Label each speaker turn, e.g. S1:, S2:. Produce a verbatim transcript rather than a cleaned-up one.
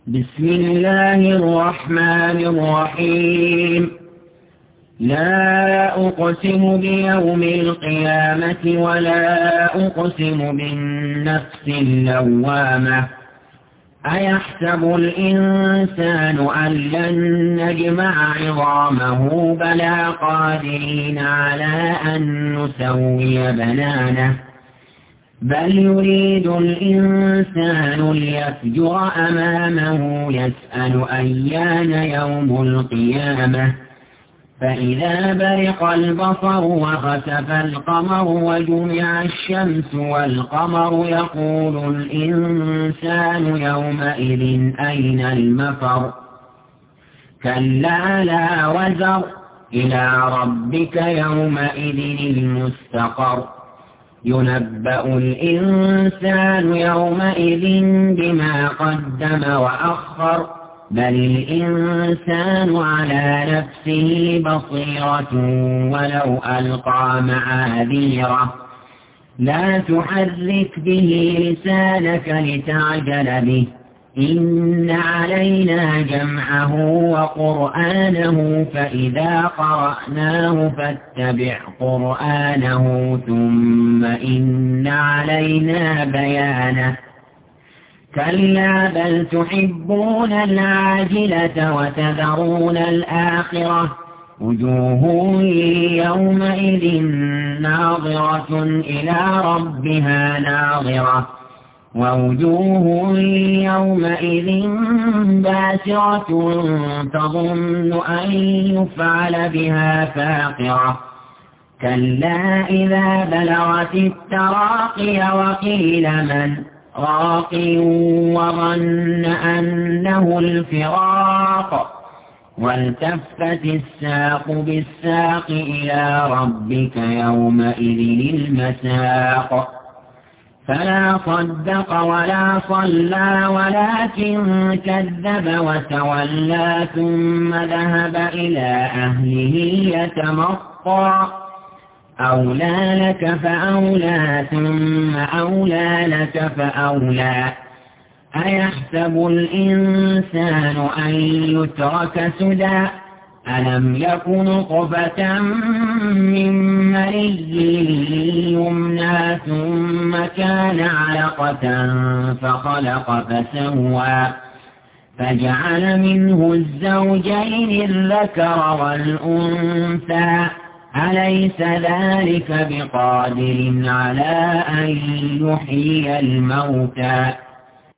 S1: بسم الله الرحمن الرحيم. لا أقسم بيوم القيامة ولا أقسم بالنفس اللوامة. أيحسب الإنسان أن لن نجمع عظامه بلى قادرين على أن نسوي بنانه بل يريد الإنسان ليفجر أمامه يسأل أيان يوم القيامة. فإذا برق البصر وخسف القمر وجمع الشمس والقمر يقول الإنسان يومئذ أين المفر. كلا لا وزر إلى ربك يومئذ المستقر. ينبأ الإنسان يومئذ بما قدم وأخر بل الإنسان على نفسه بصيرة ولو ألقى معاذيره. لا تحرك به لسانك لتعجل به إن علينا جمعه وقرآنه فإذا قرأناه فاتبع قرآنه ثم إن علينا بيانه. كلا بل تحبون العاجلة وتذرون الآخرة وجوه يومئذ ناظرة إلى ربها ناظرة ووجوه يومئذ باسرة تظن أن يفعل بها فاقرة. كلا إذا بلغت التراقي وقيل من راق وظن أنه الفراق والتفت الساق بالساق إلى ربك يومئذ المساق. فلا صدق ولا صلى ولكن كذب وتولى ثم ذهب إلى أهله يتمطى. أولى لك فأولى ثم أولى لك فأولى. أيحسب الإنسان أن يترك سدى ألم يكن نطفة من مني يمنى ثم كان علقة فخلق فسوى فجعل منه الزوجين الذكر والأنثى. أليس ذلك بقادر على أن يحيي الموتى